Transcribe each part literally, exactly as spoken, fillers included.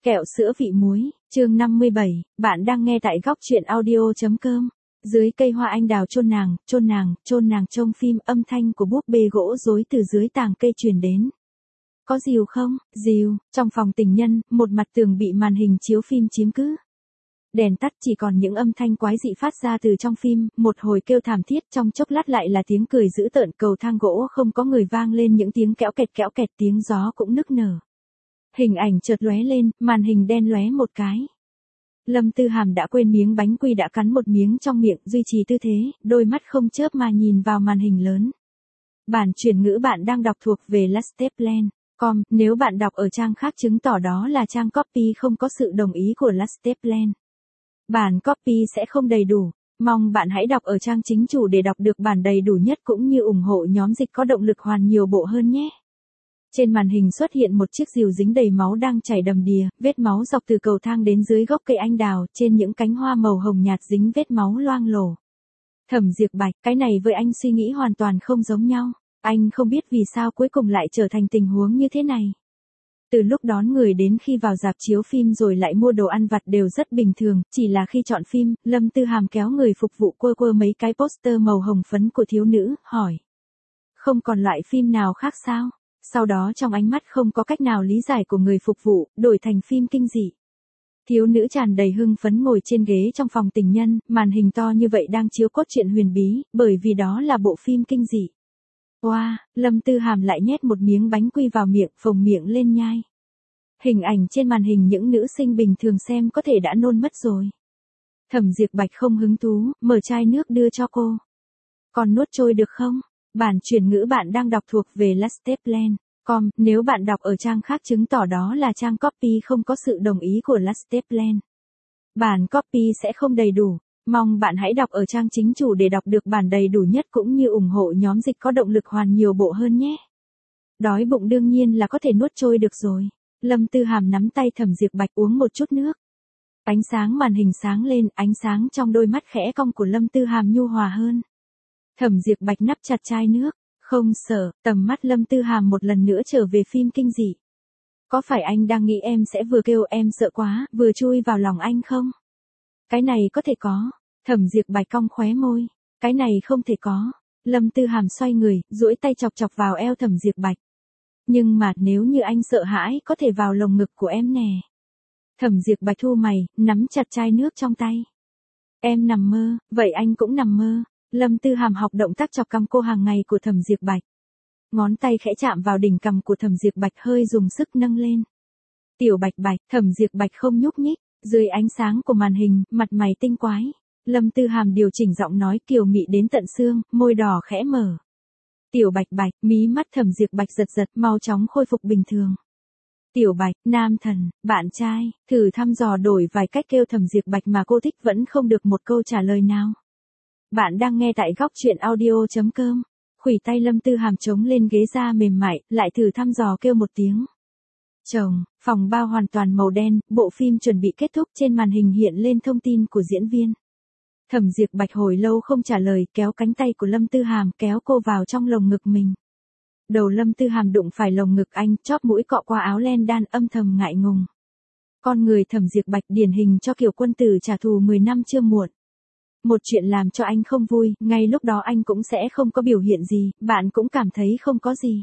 Kẹo sữa vị muối, chương năm mươi bảy, bạn đang nghe tại góc truyện audio.com. Dưới cây hoa anh đào chôn nàng, chôn nàng, chôn nàng trong phim, âm thanh của búp bê gỗ rối từ dưới tàng cây truyền đến. Có dìu không? Dìu, trong phòng tình nhân, một mặt tường bị màn hình chiếu phim chiếm cứ. Đèn tắt, chỉ còn những âm thanh quái dị phát ra từ trong phim, một hồi kêu thảm thiết, trong chốc lát lại là tiếng cười dữ tợn, cầu thang gỗ không có người vang lên những tiếng kéo kẹt kéo kẹt, tiếng gió cũng nức nở. Hình ảnh chợt lóe lên, màn hình đen lóe một cái. Lâm Tư Hàm đã quên miếng bánh quy đã cắn một miếng trong miệng, duy trì tư thế, đôi mắt không chớp mà nhìn vào màn hình lớn. Bản chuyển ngữ bạn đang đọc thuộc về lasteplan chấm com, nếu bạn đọc ở trang khác chứng tỏ đó là trang copy không có sự đồng ý của Lasteplan. Bản copy sẽ không đầy đủ, mong bạn hãy đọc ở trang chính chủ để đọc được bản đầy đủ nhất cũng như ủng hộ nhóm dịch có động lực hoàn nhiều bộ hơn nhé. Trên màn hình xuất hiện một chiếc rìu dính đầy máu đang chảy đầm đìa, vết máu dọc từ cầu thang đến dưới gốc cây anh đào, trên những cánh hoa màu hồng nhạt dính vết máu loang lổ. Thẩm Diệp Bạch, cái này với anh suy nghĩ hoàn toàn không giống nhau, anh không biết vì sao cuối cùng lại trở thành tình huống như thế này. Từ lúc đón người đến khi vào rạp chiếu phim rồi lại mua đồ ăn vặt đều rất bình thường, chỉ là khi chọn phim, Lâm Tư Hàm kéo người phục vụ quơ quơ mấy cái poster màu hồng phấn của thiếu nữ, hỏi. Không còn loại phim nào khác sao? Sau đó trong ánh mắt không có cách nào lý giải của người phục vụ, đổi thành phim kinh dị. Thiếu nữ tràn đầy hưng phấn ngồi trên ghế trong phòng tình nhân, màn hình to như vậy đang chiếu cốt truyện huyền bí, bởi vì đó là bộ phim kinh dị. Wow, Lâm Tư Hàm lại nhét một miếng bánh quy vào miệng, phồng miệng lên nhai. Hình ảnh trên màn hình những nữ sinh bình thường xem có thể đã nôn mất rồi. Thẩm Diệp Bạch không hứng thú, mở chai nước đưa cho cô. Còn nuốt trôi được không? Bản chuyển ngữ bạn đang đọc thuộc về lasteplan chấm com, nếu bạn đọc ở trang khác chứng tỏ đó là trang copy không có sự đồng ý của Lasteplan. Bản copy sẽ không đầy đủ, mong bạn hãy đọc ở trang chính chủ để đọc được bản đầy đủ nhất cũng như ủng hộ nhóm dịch có động lực hoàn nhiều bộ hơn nhé. Đói bụng đương nhiên là có thể nuốt trôi được rồi. Lâm Tư Hàm nắm tay Thẩm Diệp Bạch uống một chút nước. Ánh sáng màn hình sáng lên, ánh sáng trong đôi mắt khẽ cong của Lâm Tư Hàm nhu hòa hơn. Thẩm Diệp Bạch nắp chặt chai nước, không sợ, tầm mắt Lâm Tư Hàm một lần nữa trở về phim kinh dị. Có phải anh đang nghĩ em sẽ vừa kêu em sợ quá, vừa chui vào lòng anh không? Cái này có thể có. Thẩm Diệp Bạch cong khóe môi. Cái này không thể có. Lâm Tư Hàm xoay người, duỗi tay chọc chọc vào eo Thẩm Diệp Bạch. Nhưng mà nếu như anh sợ hãi có thể vào lồng ngực của em nè. Thẩm Diệp Bạch thu mày, nắm chặt chai nước trong tay. Em nằm mơ, vậy anh cũng nằm mơ. Lâm Tư Hàm học động tác chọc cằm cô hàng ngày của Thẩm Diệp Bạch. Ngón tay khẽ chạm vào đỉnh cằm của Thẩm Diệp Bạch hơi dùng sức nâng lên. Tiểu Bạch Bạch, Thẩm Diệp Bạch không nhúc nhích, dưới ánh sáng của màn hình, mặt mày tinh quái. Lâm Tư Hàm điều chỉnh giọng nói kiều mị đến tận xương, môi đỏ khẽ mở. Tiểu Bạch Bạch, mí mắt Thẩm Diệp Bạch giật giật, mau chóng khôi phục bình thường. Tiểu Bạch, nam thần, bạn trai, thử thăm dò đổi vài cách kêu Thẩm Diệp Bạch mà cô thích vẫn không được một câu trả lời nào. Bạn đang nghe tại góc truyện audio.com. Khuỷu tay Lâm Tư Hàm chống lên ghế da mềm mại, lại thử thăm dò kêu một tiếng. Chồng, phòng bao hoàn toàn màu đen, bộ phim chuẩn bị kết thúc, trên màn hình hiện lên thông tin của diễn viên. Thẩm Diệp Bạch hồi lâu không trả lời, kéo cánh tay của Lâm Tư Hàm, kéo cô vào trong lồng ngực mình. Đầu Lâm Tư Hàm đụng phải lồng ngực anh, chóp mũi cọ qua áo len đan, âm thầm ngại ngùng. Con người Thẩm Diệp Bạch điển hình cho kiểu quân tử trả thù mười năm chưa muộn. Một chuyện làm cho anh không vui, ngay lúc đó anh cũng sẽ không có biểu hiện gì, bạn cũng cảm thấy không có gì.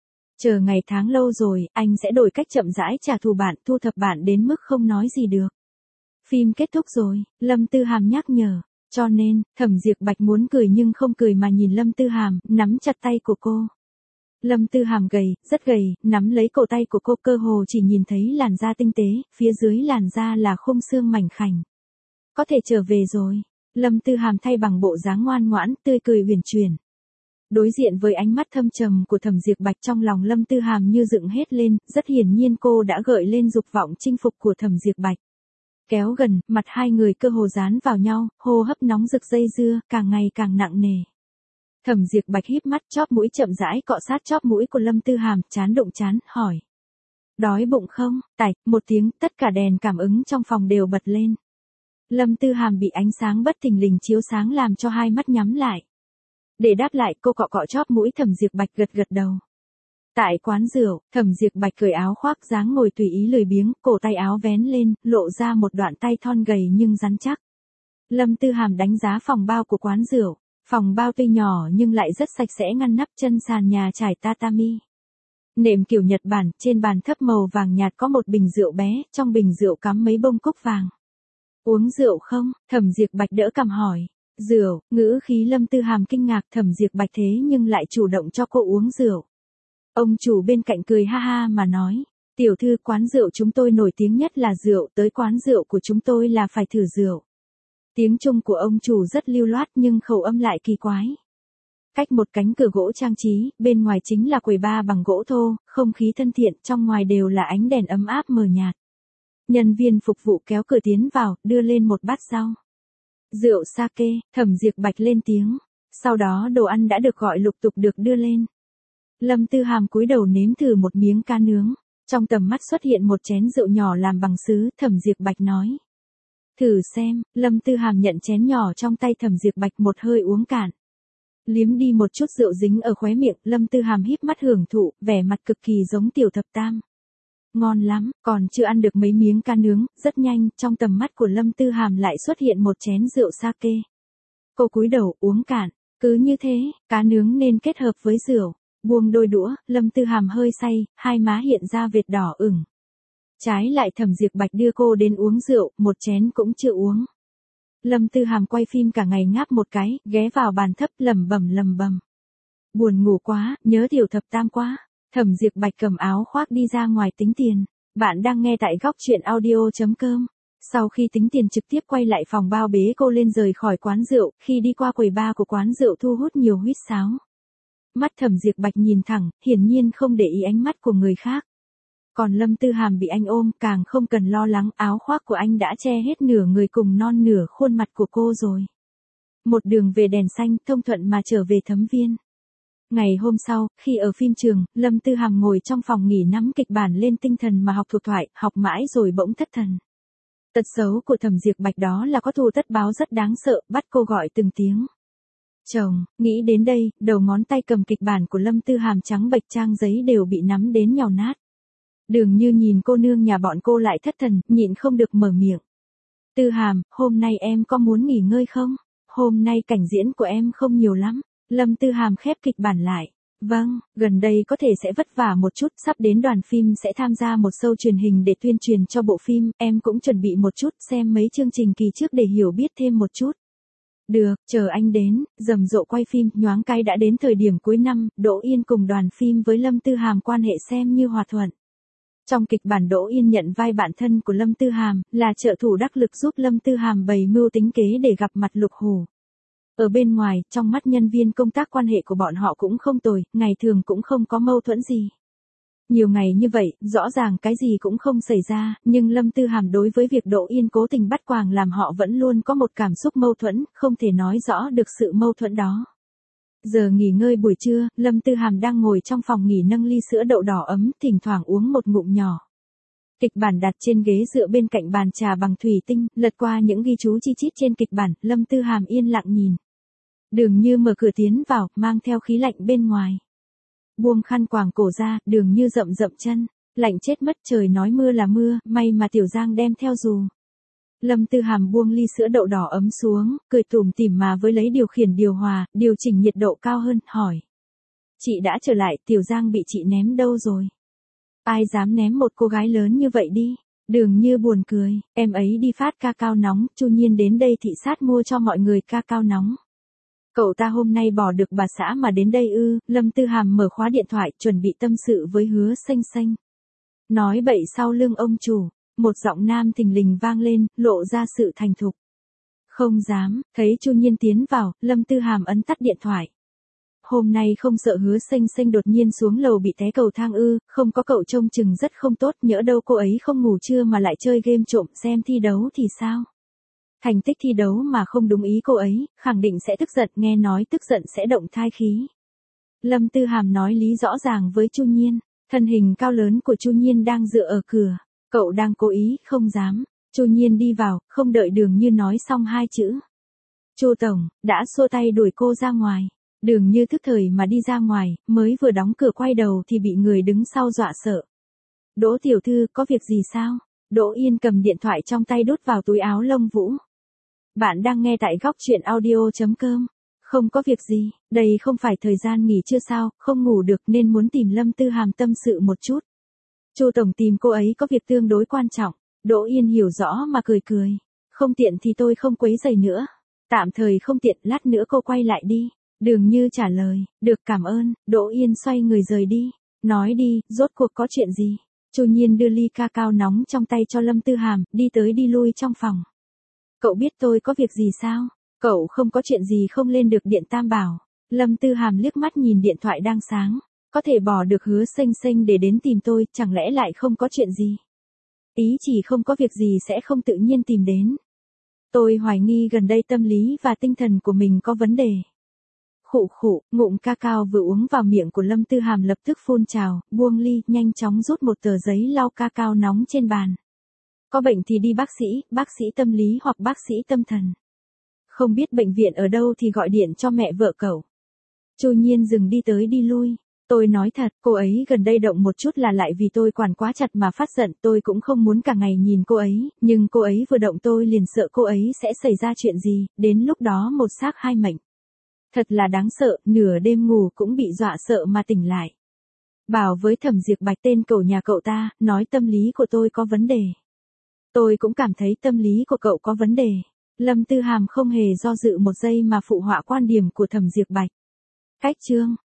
Chờ ngày tháng lâu rồi, anh sẽ đổi cách chậm rãi trả thù bạn, thu thập bạn đến mức không nói gì được. Phim kết thúc rồi, Lâm Tư Hàm nhắc nhở, cho nên, Thẩm Diệp Bạch muốn cười nhưng không cười mà nhìn Lâm Tư Hàm, nắm chặt tay của cô. Lâm Tư Hàm gầy, rất gầy, nắm lấy cổ tay của cô, cơ hồ chỉ nhìn thấy làn da tinh tế, phía dưới làn da là khung xương mảnh khảnh. Có thể trở về rồi. Lâm Tư Hàm thay bằng bộ dáng ngoan ngoãn, tươi cười huyền chuyển. Đối diện với ánh mắt thâm trầm của Thẩm Diệp Bạch, trong lòng Lâm Tư Hàm như dựng hết lên, rất hiển nhiên cô đã gợi lên dục vọng chinh phục của Thẩm Diệp Bạch. Kéo gần, mặt hai người cơ hồ dán vào nhau, hô hấp nóng rực dây dưa, càng ngày càng nặng nề. Thẩm Diệp Bạch híp mắt, chóp mũi chậm rãi cọ sát chóp mũi của Lâm Tư Hàm, trán đụng trán, hỏi. Đói bụng không? Tạch, một tiếng, tất cả đèn cảm ứng trong phòng đều bật lên. Lâm Tư Hàm bị ánh sáng bất thình lình chiếu sáng làm cho hai mắt nhắm lại. Để đáp lại, cô cọ cọ chóp mũi Thẩm Diệp Bạch, gật gật đầu. Tại quán rượu, Thẩm Diệp Bạch cởi áo khoác dáng ngồi tùy ý lười biếng, cổ tay áo vén lên, lộ ra một đoạn tay thon gầy nhưng rắn chắc. Lâm Tư Hàm đánh giá phòng bao của quán rượu. Phòng bao tuy nhỏ nhưng lại rất sạch sẽ, ngăn nắp, chân sàn nhà trải tatami. Nệm kiểu Nhật Bản, trên bàn thấp màu vàng nhạt có một bình rượu bé, trong bình rượu cắm mấy bông cúc vàng. Uống rượu không? Thẩm Diệp Bạch đỡ cằm hỏi. Rượu, ngữ khí Lâm Tư Hàm kinh ngạc, Thẩm Diệp Bạch thế nhưng lại chủ động cho cô uống rượu. Ông chủ bên cạnh cười ha ha mà nói, tiểu thư, quán rượu chúng tôi nổi tiếng nhất là rượu, tới quán rượu của chúng tôi là phải thử rượu. Tiếng Trung của ông chủ rất lưu loát nhưng khẩu âm lại kỳ quái. Cách một cánh cửa gỗ trang trí, bên ngoài chính là quầy bar bằng gỗ thô, không khí thân thiện, trong ngoài đều là ánh đèn ấm áp mờ nhạt. Nhân viên phục vụ kéo cửa tiến vào, đưa lên một bát rau. Rượu sake, Thẩm Diệp Bạch lên tiếng. Sau đó đồ ăn đã được gọi lục tục được đưa lên. Lâm Tư Hàm cúi đầu nếm thử một miếng cá nướng. Trong tầm mắt xuất hiện một chén rượu nhỏ làm bằng sứ, Thẩm Diệp Bạch nói. Thử xem, Lâm Tư Hàm nhận chén nhỏ trong tay Thẩm Diệp Bạch, một hơi uống cạn. Liếm đi một chút rượu dính ở khóe miệng, Lâm Tư Hàm híp mắt hưởng thụ, vẻ mặt cực kỳ giống Tiểu Thập Tam. Ngon lắm, còn chưa ăn được mấy miếng cá nướng, rất nhanh, trong tầm mắt của Lâm Tư Hàm lại xuất hiện một chén rượu sake. Cô cúi đầu uống cạn, cứ như thế, cá nướng nên kết hợp với rượu. Buông đôi đũa, Lâm Tư Hàm hơi say, hai má hiện ra vệt đỏ ửng. Trái lại Thẩm Diệp Bạch đưa cô đến uống rượu, một chén cũng chưa uống. Lâm Tư Hàm quay phim cả ngày ngáp một cái, ghé vào bàn thấp lẩm bẩm lẩm bẩm. Buồn ngủ quá, nhớ Tiểu Thập Tam quá. Thẩm Diệp Bạch cầm áo khoác đi ra ngoài tính tiền. Bạn đang nghe tại góc truyện audio chấm com. Sau khi tính tiền trực tiếp quay lại phòng bao bế cô lên rời khỏi quán rượu, khi đi qua quầy bar của quán rượu thu hút nhiều huýt sáo. Mắt Thẩm Diệp Bạch nhìn thẳng, hiển nhiên không để ý ánh mắt của người khác. Còn Lâm Tư Hàm bị anh ôm, càng không cần lo lắng, áo khoác của anh đã che hết nửa người cùng non nửa khuôn mặt của cô rồi. Một đường về đèn xanh, thông thuận mà trở về Thấm Viên. Ngày hôm sau, khi ở phim trường, Lâm Tư Hàm ngồi trong phòng nghỉ nắm kịch bản lên tinh thần mà học thuộc thoại, học mãi rồi bỗng thất thần. Tật xấu của Thẩm Diệp Bạch đó là có thù tất báo rất đáng sợ, bắt cô gọi từng tiếng. Chồng, nghĩ đến đây, đầu ngón tay cầm kịch bản của Lâm Tư Hàm trắng bệch, trang giấy đều bị nắm đến nhàu nát. Đường Như nhìn cô nương nhà bọn cô lại thất thần, nhịn không được mở miệng. Tư Hàm, hôm nay em có muốn nghỉ ngơi không? Hôm nay cảnh diễn của em không nhiều lắm. Lâm Tư Hàm khép kịch bản lại. Vâng, gần đây có thể sẽ vất vả một chút, sắp đến đoàn phim sẽ tham gia một show truyền hình để tuyên truyền cho bộ phim, em cũng chuẩn bị một chút, xem mấy chương trình kỳ trước để hiểu biết thêm một chút. Được, chờ anh đến, rầm rộ quay phim, nhoáng cái đã đến thời điểm cuối năm, Đỗ Yên cùng đoàn phim với Lâm Tư Hàm quan hệ xem như hòa thuận. Trong kịch bản Đỗ Yên nhận vai bạn thân của Lâm Tư Hàm, là trợ thủ đắc lực giúp Lâm Tư Hàm bày mưu tính kế để gặp mặt Lục Hủ. Ở bên ngoài, trong mắt nhân viên công tác quan hệ của bọn họ cũng không tồi, ngày thường cũng không có mâu thuẫn gì. Nhiều ngày như vậy, rõ ràng cái gì cũng không xảy ra, nhưng Lâm Tư Hàm đối với việc Đỗ Yên cố tình bắt quàng làm họ vẫn luôn có một cảm xúc mâu thuẫn, không thể nói rõ được sự mâu thuẫn đó. Giờ nghỉ ngơi buổi trưa, Lâm Tư Hàm đang ngồi trong phòng nghỉ nâng ly sữa đậu đỏ ấm, thỉnh thoảng uống một ngụm nhỏ. Kịch bản đặt trên ghế dựa bên cạnh bàn trà bằng thủy tinh, lật qua những ghi chú chi chít trên kịch bản, Lâm Tư Hàm yên lặng nhìn. Đường Như mở cửa tiến vào, mang theo khí lạnh bên ngoài. Buông khăn quàng cổ ra, Đường Như rậm rậm chân, lạnh chết mất, trời nói mưa là mưa, may mà Tiểu Giang đem theo dù. Lâm Tư Hàm buông ly sữa đậu đỏ ấm xuống, cười tủm tỉm mà với lấy điều khiển điều hòa, điều chỉnh nhiệt độ cao hơn, hỏi. Chị đã trở lại, Tiểu Giang bị chị ném đâu rồi? Ai dám ném một cô gái lớn như vậy đi? Đường Như buồn cười, em ấy đi phát ca cao nóng, Chu Nhiên đến đây thị sát mua cho mọi người ca cao nóng. Cậu ta hôm nay bỏ được bà xã mà đến đây ư? Lâm Tư Hàm mở khóa điện thoại, chuẩn bị tâm sự với Hứa Xanh Xanh. Nói bậy sau lưng ông chủ, một giọng nam thình lình vang lên, lộ ra sự thành thục. Không dám, thấy Chu Nhiên tiến vào, Lâm Tư Hàm ấn tắt điện thoại. Hôm nay không sợ Hứa Xanh Xanh đột nhiên xuống lầu bị té cầu thang ư? Không có cậu trông chừng rất không tốt, nhỡ đâu cô ấy không ngủ trưa mà lại chơi game trộm xem thi đấu thì sao? Thành tích thi đấu mà không đúng ý cô ấy, khẳng định sẽ tức giận, nghe nói tức giận sẽ động thai khí. Lâm Tư Hàm nói lý rõ ràng với Chu Nhiên, thân hình cao lớn của Chu Nhiên đang dựa ở cửa, cậu đang cố ý, không dám. Chu Nhiên đi vào, không đợi Đường Như nói xong hai chữ. Chu tổng, đã xua tay đuổi cô ra ngoài. Đường Như thức thời mà đi ra ngoài, mới vừa đóng cửa quay đầu thì bị người đứng sau dọa sợ. Đỗ tiểu thư, có việc gì sao? Đỗ Yên cầm điện thoại trong tay đút vào túi áo lông vũ. Bạn đang nghe tại góc truyện audio.com. Không có việc gì, đây không phải thời gian nghỉ trưa sao, không ngủ được nên muốn tìm Lâm Tư Hàm tâm sự một chút. Chu tổng tìm cô ấy có việc tương đối quan trọng. Đỗ Yên hiểu rõ mà cười cười. Không tiện thì tôi không quấy rầy nữa. Tạm thời không tiện, lát nữa cô quay lại đi. Đường Như trả lời, được cảm ơn. Đỗ Yên xoay người rời đi. Nói đi, rốt cuộc có chuyện gì? Chu Nhiên đưa ly ca cao nóng trong tay cho Lâm Tư Hàm, đi tới đi lui trong phòng. Cậu biết tôi có việc gì sao? Cậu không có chuyện gì không lên được điện Tam Bảo. Lâm Tư Hàm liếc mắt nhìn điện thoại đang sáng. Có thể bỏ được Hứa Xanh Xanh để đến tìm tôi, chẳng lẽ lại không có chuyện gì? Ý chỉ không có việc gì sẽ không tự nhiên tìm đến. Tôi hoài nghi gần đây tâm lý và tinh thần của mình có vấn đề. Khụ khụ, ngụm ca cao vừa uống vào miệng của Lâm Tư Hàm lập tức phun trào, buông ly, nhanh chóng rút một tờ giấy lau ca cao nóng trên bàn. Có bệnh thì đi bác sĩ, bác sĩ tâm lý hoặc bác sĩ tâm thần. Không biết bệnh viện ở đâu thì gọi điện cho mẹ vợ cậu. Chu Nhiên dừng đi tới đi lui. Tôi nói thật, cô ấy gần đây động một chút là lại vì tôi quản quá chặt mà phát giận, tôi cũng không muốn cả ngày nhìn cô ấy, nhưng cô ấy vừa động tôi liền sợ cô ấy sẽ xảy ra chuyện gì, đến lúc đó một xác hai mệnh. Thật là đáng sợ, nửa đêm ngủ cũng bị dọa sợ mà tỉnh lại. Bảo với Thẩm Diệp Bạch tên cậu nhà cậu ta, nói tâm lý của tôi có vấn đề. Tôi cũng cảm thấy tâm lý của cậu có vấn đề. Lâm Tư Hàm không hề do dự một giây mà phụ họa quan điểm của Thẩm Diệp Bạch. Cách chương